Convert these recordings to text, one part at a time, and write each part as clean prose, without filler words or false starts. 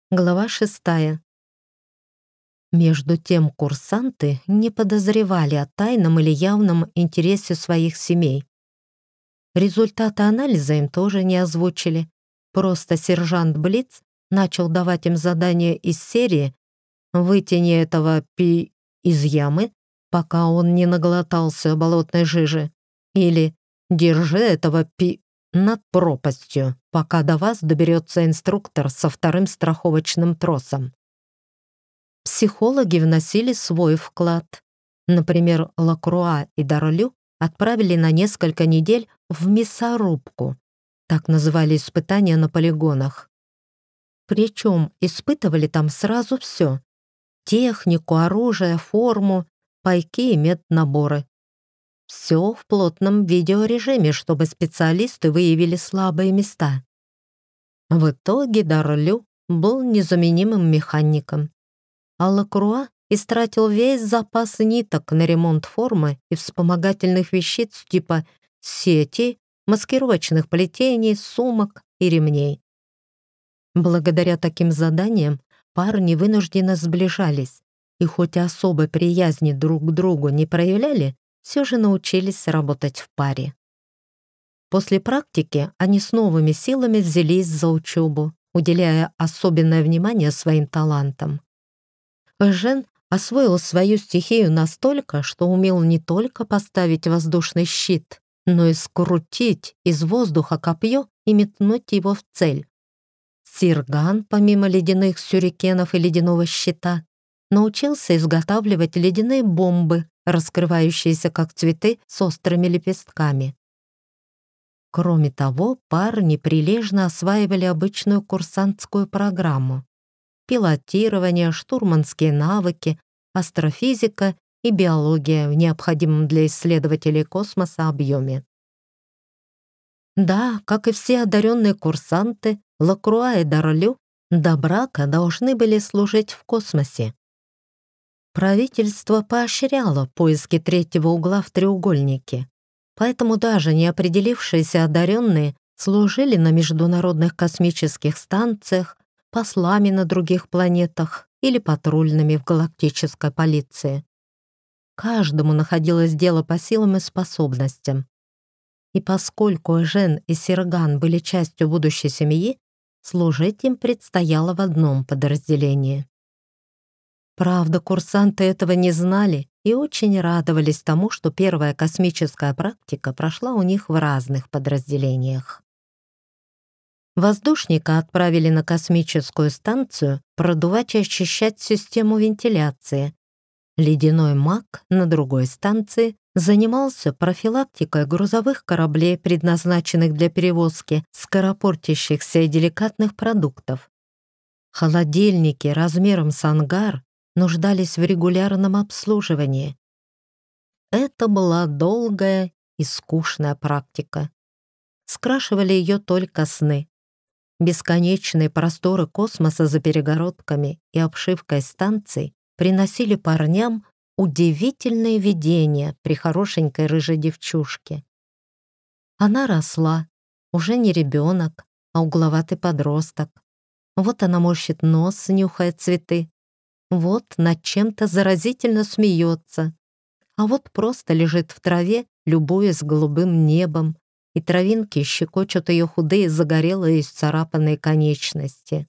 Глава 6. Между тем курсанты не подозревали о тайном или явном интересе своих семей. Результаты анализа им тоже не озвучили. Просто сержант Блиц начал давать им задания из серии «Вытяни этого пи из ямы, пока он не наглотался болотной жижи» или «Держи этого пи над пропастью, пока до вас доберется инструктор со вторым страховочным тросом». Психологи вносили свой вклад. Например, Лакруа и Дарлю отправили на несколько недель в мясорубку. Так называли испытания на полигонах. Причем испытывали там сразу все: технику, оружие, форму, пайки и меднаборы. Все в плотном видеорежиме, чтобы специалисты выявили слабые места. В итоге Дарлю был незаменимым механиком, а Лакруа истратил весь запас ниток на ремонт формы и вспомогательных вещиц типа сети, маскировочных плетений, сумок и ремней. Благодаря таким заданиям парни вынужденно сближались, и хоть особой приязни друг к другу не проявляли, все же научились работать в паре. После практики они с новыми силами взялись за учебу, уделяя особенное внимание своим талантам. Жен освоил свою стихию настолько, что умел не только поставить воздушный щит, но и скрутить из воздуха копье и метнуть его в цель. Сирган, помимо ледяных сюрикенов и ледяного щита, научился изготавливать ледяные бомбы, раскрывающиеся как цветы с острыми лепестками. Кроме того, парни прилежно осваивали обычную курсантскую программу: пилотирование, штурманские навыки, астрофизика и биология в необходимом для исследователей космоса объеме. Да, как и все одаренные курсанты, Лакруа и Дарлю до брака должны были служить в космосе. Правительство поощряло поиски третьего угла в треугольнике, поэтому даже не определившиеся одаренные служили на международных космических станциях, послами на других планетах или патрульными в галактической полиции. Каждому находилось дело по силам и способностям. И поскольку Жен и Сирган были частью будущей семьи, служить им предстояло в одном подразделении. Правда, курсанты этого не знали и очень радовались тому, что первая космическая практика прошла у них в разных подразделениях. Воздушника отправили на космическую станцию продувать и очищать систему вентиляции. Ледяной маг на другой станции занимался профилактикой грузовых кораблей, предназначенных для перевозки скоропортящихся и деликатных продуктов. Холодильники размером с ангар нуждались в регулярном обслуживании. Это была долгая и скучная практика. Скрашивали ее только сны. Бесконечные просторы космоса за перегородками и обшивкой станций приносили парням удивительные видения при хорошенькой рыжей девчушке. Она росла, уже не ребенок, а угловатый подросток. Вот она морщит нос, нюхая цветы. Вот над чем-то заразительно смеется. А вот просто лежит в траве, любуясь голубым небом, и травинки щекочут ее худые, загорелые и исцарапанные конечности.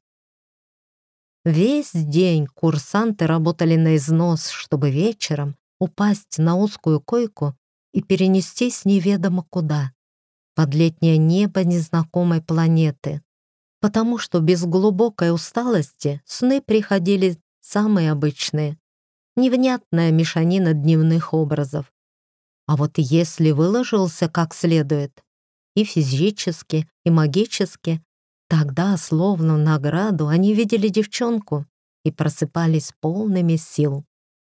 Весь день курсанты работали на износ, чтобы вечером упасть на узкую койку и перенестись неведомо куда, под летнее небо незнакомой планеты, потому что без глубокой усталости сны приходили самые обычные, невнятная мешанина дневных образов. А вот если выложился как следует, и физически, и магически, тогда, словно в награду, они видели девчонку и просыпались полными сил.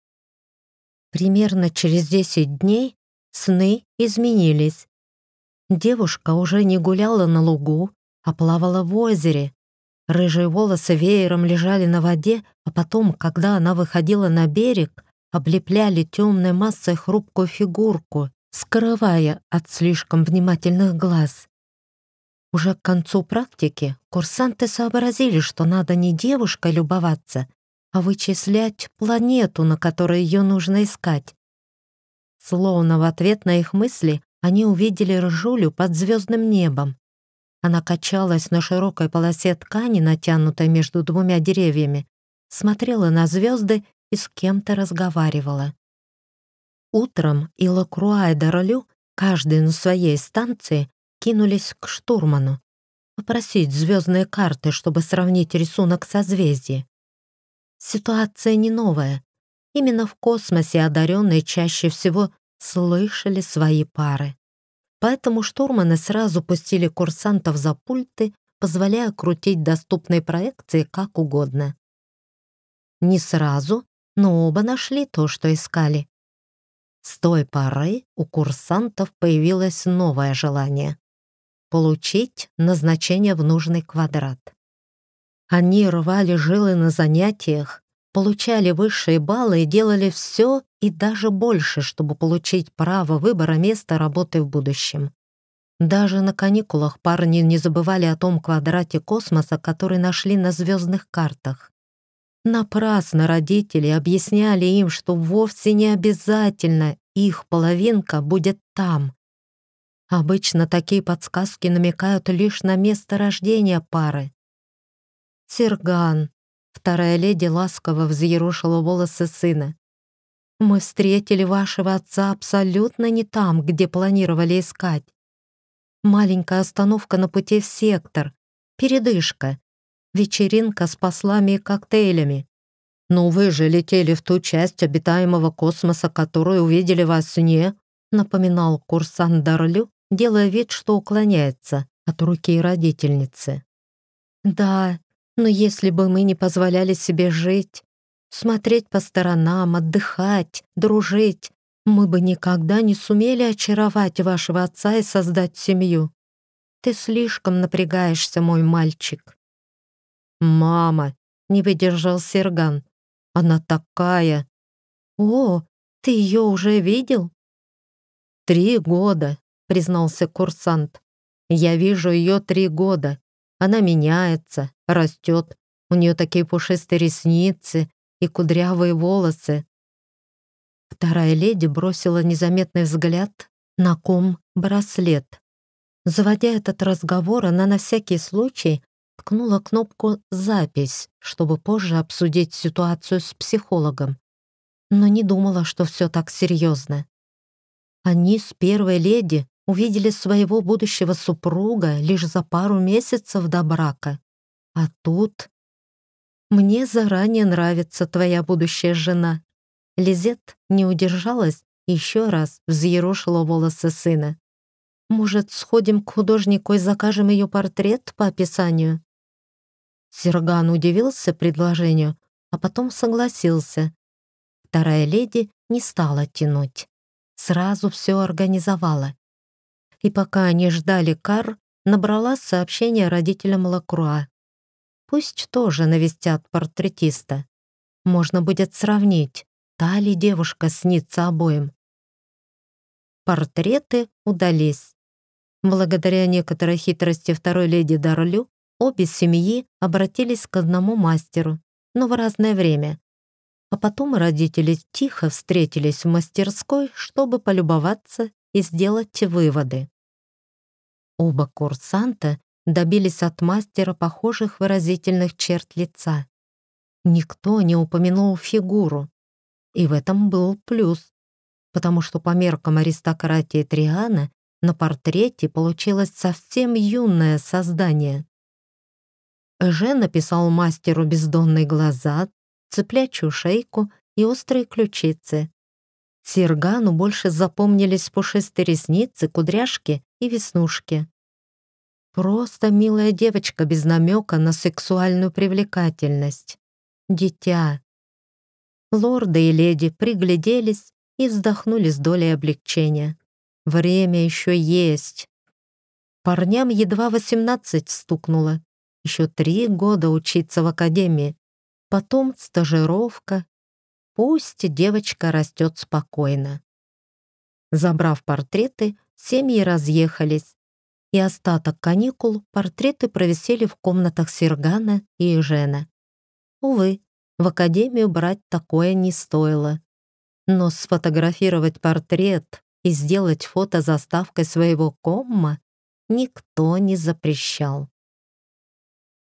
Примерно через 10 дней сны изменились. Девушка уже не гуляла на лугу, а плавала в озере. Рыжие волосы веером лежали на воде, а потом, когда она выходила на берег, облепляли темной массой хрупкую фигурку, скрывая от слишком внимательных глаз. Уже к концу практики курсанты сообразили, что надо не девушкой любоваться, а вычислять планету, на которой ее нужно искать. Словно в ответ на их мысли они увидели Ржулю под звездным небом. Она качалась на широкой полосе ткани, натянутой между двумя деревьями, смотрела на звезды и с кем-то разговаривала. Утром и Лакруа и Даролю, каждый на своей станции, кинулись к штурману, попросить звездные карты, чтобы сравнить рисунок созвездий. Ситуация не новая. Именно в космосе одаренные чаще всего слышали свои пары. Поэтому штурманы сразу пустили курсантов за пульты, позволяя крутить доступные проекции как угодно. Не сразу, но оба нашли то, что искали. С той поры у курсантов появилось новое желание — получить назначение в нужный квадрат. Они рвали жилы на занятиях, получали высшие баллы и делали все и даже больше, чтобы получить право выбора места работы в будущем. Даже на каникулах парни не забывали о том квадрате космоса, который нашли на звездных картах. Напрасно родители объясняли им, что вовсе не обязательно их половинка будет там. Обычно такие подсказки намекают лишь на место рождения пары. «Серган», — вторая леди ласково взъерошила волосы сына, «мы встретили вашего отца абсолютно не там, где планировали искать. Маленькая остановка на пути в сектор, передышка, вечеринка с послами и коктейлями. Но вы же летели в ту часть обитаемого космоса, которую увидели во сне», напоминал курсант Дарлю, делая вид, что уклоняется от руки родительницы. «Да, но если бы мы не позволяли себе жить, смотреть по сторонам, отдыхать, дружить, мы бы никогда не сумели очаровать вашего отца и создать семью. Ты слишком напрягаешься, мой мальчик». «Мама», — не выдержал Серган, — «она такая». «О, ты ее уже видел?» 3 года», — признался курсант. «Я вижу ее 3 года. Она меняется, растет. У нее такие пушистые ресницы и кудрявые волосы». Вторая леди бросила незаметный взгляд на ком-браслет. Заводя этот разговор, она на всякий случай ткнула кнопку «Запись», чтобы позже обсудить ситуацию с психологом. Но не думала, что все так серьезно. Они с первой леди увидели своего будущего супруга лишь за пару месяцев до брака. А тут... «Мне заранее нравится твоя будущая жена». Лизет не удержалась и еще раз взъерошила волосы сына. «Может, сходим к художнику и закажем ее портрет по описанию?» Серган удивился предложению, а потом согласился. Вторая леди не стала тянуть. Сразу все организовала. И пока они ждали кар, набрала сообщение родителям Лакруа. Пусть тоже навестят портретиста. Можно будет сравнить, та ли девушка снится обоим. Портреты удались. Благодаря некоторой хитрости второй леди Дарлю, обе семьи обратились к одному мастеру, но в разное время. А потом родители тихо встретились в мастерской, чтобы полюбоваться и сделать выводы. Оба курсанта добились от мастера похожих выразительных черт лица. Никто не упомянул фигуру. И в этом был плюс, потому что по меркам аристократии Триана на портрете получилось совсем юное создание. Эже написал мастеру бездонные глаза, цыплячью шейку и острые ключицы. Сергану больше запомнились пушистые ресницы, кудряшки и веснушки. Просто милая девочка без намека на сексуальную привлекательность. Дитя. Лорды и леди пригляделись и вздохнули с долей облегчения. Время еще есть. Парням едва 18 стукнуло. Еще 3 года учиться в академии. Потом стажировка. Пусть девочка растет спокойно. Забрав портреты, семьи разъехались. и остаток каникул портреты провисели в комнатах Сергана и Эжена. Увы, в академию брать такое не стоило. Но сфотографировать портрет и сделать фото заставкой своего комма никто не запрещал.